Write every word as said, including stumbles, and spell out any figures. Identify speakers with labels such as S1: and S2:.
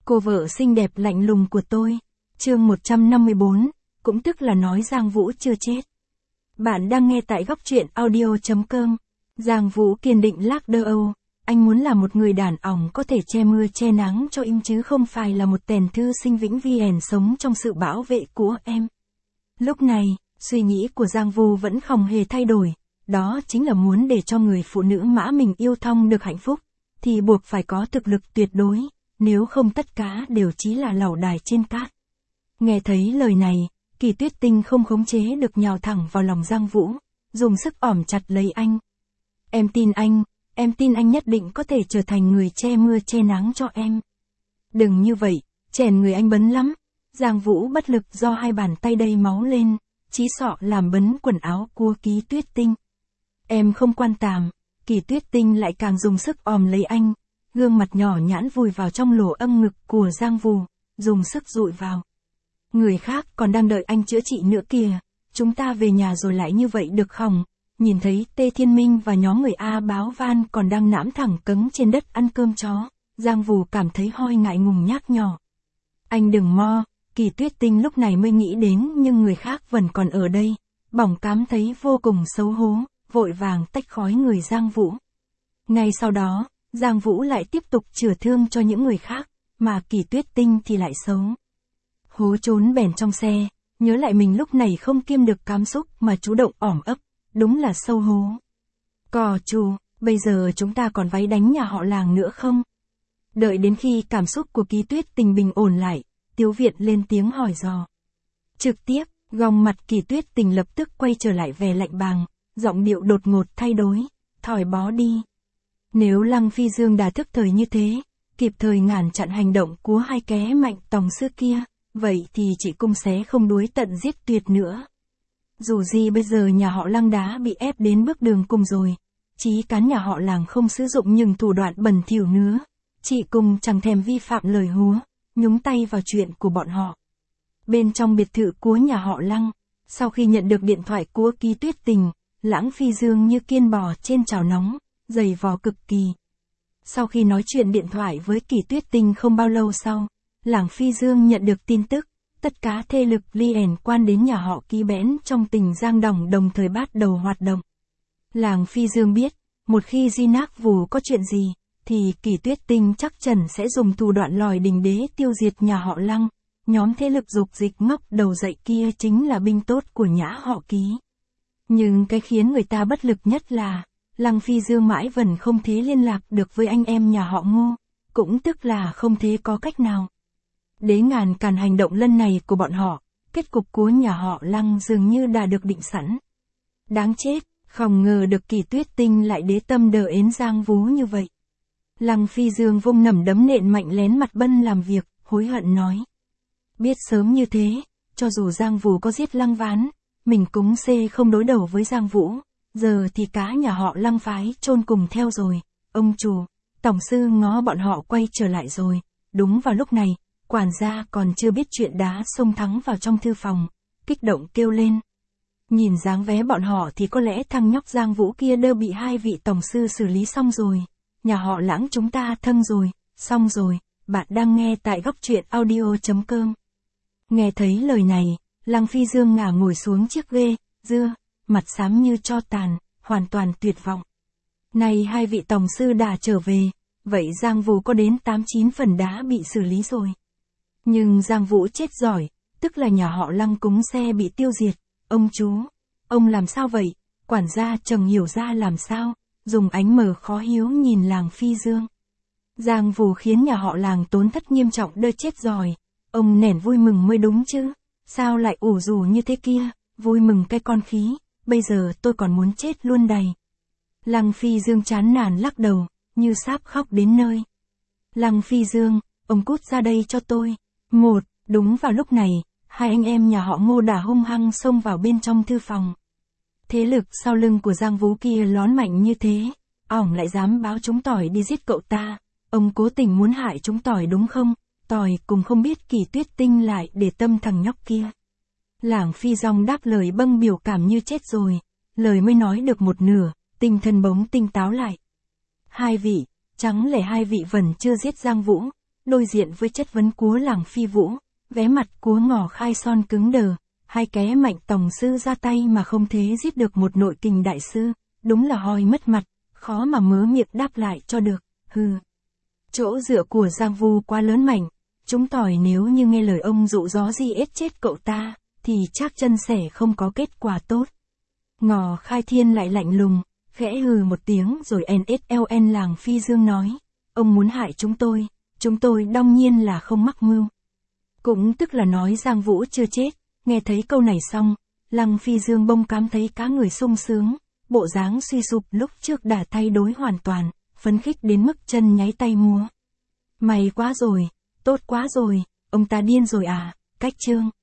S1: Cô vợ xinh đẹp lạnh lùng của tôi. Chương một trăm năm mươi bốn, cũng tức là nói Giang Vũ chưa chết. Bạn đang nghe tại góc truyện audio chấm com. Giang Vũ kiên định lắc đầu. Anh muốn là một người đàn ông có thể che mưa che nắng cho em chứ không phải là một tèn thư sinh vĩnh viễn sống trong sự bảo vệ của em. Lúc này, suy nghĩ của Giang Vũ vẫn không hề thay đổi. Đó chính là muốn để cho người phụ nữ mà mình yêu thương được hạnh phúc, thì buộc phải có thực lực tuyệt đối, nếu không tất cả đều chỉ là lẩu đài trên cát. Nghe thấy lời này, Kỳ Tuyết Tinh không khống chế được nhào thẳng vào lòng Giang Vũ, dùng sức ỏm chặt lấy anh. Em tin anh, em tin anh nhất định có thể trở thành người che mưa che nắng cho em. Đừng như vậy, chèn người anh bấn lắm. Giang Vũ bất lực do hai bàn tay đầy máu lên, chí sọ làm bấn quần áo của Kỳ Tuyết Tinh. Em không quan tâm. Kỳ Tuyết Tinh lại càng dùng sức ôm lấy anh, gương mặt nhỏ nhãn vùi vào trong lỗ âm ngực của Giang Vũ, dùng sức dụi vào. Người khác còn đang đợi anh chữa trị nữa kìa, chúng ta về nhà rồi lại như vậy được không? Nhìn thấy Tê Thiên Minh và nhóm người A Báo Van còn đang nãm thẳng cứng trên đất ăn cơm chó, Giang Vũ cảm thấy hơi ngại ngùng nhắc nhỏ. Anh đừng mo, Kỳ Tuyết Tinh lúc này mới nghĩ đến nhưng người khác vẫn còn ở đây, bỏng cảm thấy vô cùng xấu hổ, vội vàng tách khói người Giang Vũ. Ngay sau đó, Giang Vũ lại tiếp tục chữa thương cho những người khác, mà Kỳ Tuyết Tinh thì lại xấu hố trốn bèn trong xe, nhớ lại mình lúc này không kiêm được cảm xúc mà chủ động ỏm ấp, đúng là xấu hố. Cò chú, bây giờ chúng ta còn váy đánh nhà họ Làng nữa không? Đợi đến khi cảm xúc của Kỳ Tuyết Tinh bình ổn lại, Tiếu Việt lên tiếng hỏi dò. Trực tiếp, gòng mặt Kỳ Tuyết Tinh lập tức quay trở lại vẻ lạnh bàng, giọng điệu đột ngột thay đổi, thỏi bó đi. Nếu Lăng Phi Dương đã thức thời như thế, kịp thời ngăn chặn hành động của hai kẻ mạnh tòng xưa kia, vậy thì chị cung sẽ không đuối tận giết tuyệt nữa. Dù gì bây giờ nhà họ Lăng đã bị ép đến bước đường cùng rồi, chí cán nhà họ Làng không sử dụng những thủ đoạn bẩn thỉu nữa, chị cung chẳng thèm vi phạm lời hứa, nhúng tay vào chuyện của bọn họ. Bên trong biệt thự của nhà họ Lăng, sau khi nhận được điện thoại của Kỳ Tuyết Tinh, Lãng Phi Dương như kiên bò trên chảo nóng, dày vò cực kỳ. Sau khi nói chuyện điện thoại với Kỳ Tuyết Tinh không bao lâu sau, Lãng Phi Dương nhận được tin tức, tất cả thế lực liên quan đến nhà họ Kỳ bẽn trong tỉnh Giang Đồng đồng thời bắt đầu hoạt động. Lãng Phi Dương biết, một khi Di Nác Vũ có chuyện gì, thì Kỳ Tuyết Tinh chắc chắn sẽ dùng thủ đoạn lòi đình đế tiêu diệt nhà họ Lăng. Nhóm thế lực dục dịch ngóc đầu dậy kia chính là binh tốt của nhà họ Kỳ. Nhưng cái khiến người ta bất lực nhất là, Lăng Phi Dương mãi vẫn không thể liên lạc được với anh em nhà họ Ngô, cũng tức là không thể có cách nào để ngăn cản hành động lần này của bọn họ. Kết cục của nhà họ Lăng dường như đã được định sẵn. Đáng chết, không ngờ được Kỳ Tuyết Tinh lại đế tâm đờ ến Giang Vũ như vậy. Lăng Phi Dương vung nắm đấm nện mạnh lén mặt Bân làm việc, hối hận nói. Biết sớm như thế, cho dù Giang Vũ có giết Lăng Ván, mình cũng xê không đối đầu với Giang Vũ, giờ thì cả nhà họ Lăng phái chôn cùng theo rồi. Ông chủ, tổng sư ngó bọn họ quay trở lại rồi. Đúng vào lúc này, quản gia còn chưa biết chuyện đá xông thắng vào trong thư phòng, kích động kêu lên. Nhìn dáng vé bọn họ thì có lẽ thằng nhóc Giang Vũ kia đơ bị hai vị tổng sư xử lý xong rồi. Nhà họ Lãng chúng ta thân rồi, xong rồi. Bạn đang nghe tại góc truyện audio chấm com. Nghe thấy lời này, Lăng Phi Dương ngả ngồi xuống chiếc ghê, dưa, mặt xám như tro tàn, hoàn toàn tuyệt vọng. Này hai vị tổng sư đã trở về, vậy Giang Vũ có đến tám chín phần đã bị xử lý rồi. Nhưng Giang Vũ chết giỏi, tức là nhà họ Lăng cúng xe bị tiêu diệt. Ông chú, ông làm sao vậy? Quản gia chẳng hiểu ra làm sao, dùng ánh mờ khó hiếu nhìn Lăng Phi Dương. Giang Vũ khiến nhà họ Làng tốn thất nghiêm trọng đơ chết rồi. Ông nẻn vui mừng mới đúng chứ. Sao lại ủ rủ như thế kia, vui mừng cái con khí, bây giờ tôi còn muốn chết luôn đầy. Lăng Phi Dương chán nản lắc đầu, như sắp khóc đến nơi. Lăng Phi Dương, ông cút ra đây cho tôi. Một, đúng vào lúc này, hai anh em nhà họ Ngô đã hung hăng xông vào bên trong thư phòng. Thế lực sau lưng của Giang Vũ kia lón mạnh như thế, ỏng lại dám báo chúng tỏi đi giết cậu ta. Ông cố tình muốn hại chúng tỏi đúng không? Tỏi cùng không biết Kỳ Tuyết Tinh lại để tâm thằng nhóc kia. Lãng Phi Dòng đáp lời bâng biểu cảm như chết rồi, lời mới nói được một nửa, tinh thần bỗng tinh táo lại. Hai vị, chẳng lẽ hai vị vẫn chưa giết Giang Vũ? đối diện với chất vấn của Làng Phi Vũ, vé mặt của Ngọ Khai Son cứng đờ, hai ké Mạnh tổng sư ra tay mà không thể giết được một nội kình đại sư, đúng là hoi mất mặt, khó mà mớ miệng đáp lại cho được, hừ. Chỗ dựa của Giang Vu quá lớn mạnh, chúng tỏi nếu như nghe lời ông dụ dó gì ết chết cậu ta, thì chắc chân sẽ không có kết quả tốt. Ngọ Khai Thiên lại lạnh lùng, khẽ hừ một tiếng rồi en ét lờ en Làng Phi Dương nói, ông muốn hại chúng tôi, chúng tôi đương nhiên là không mắc mưu. Cũng tức là nói Giang Vũ chưa chết, nghe thấy câu này xong, Lăng Phi Dương bông cảm thấy cá người sung sướng, bộ dáng suy sụp lúc trước đã thay đổi hoàn toàn, phấn khích đến mức chân nháy tay múa. May quá rồi, tốt quá rồi, ông ta điên rồi à, cách chương.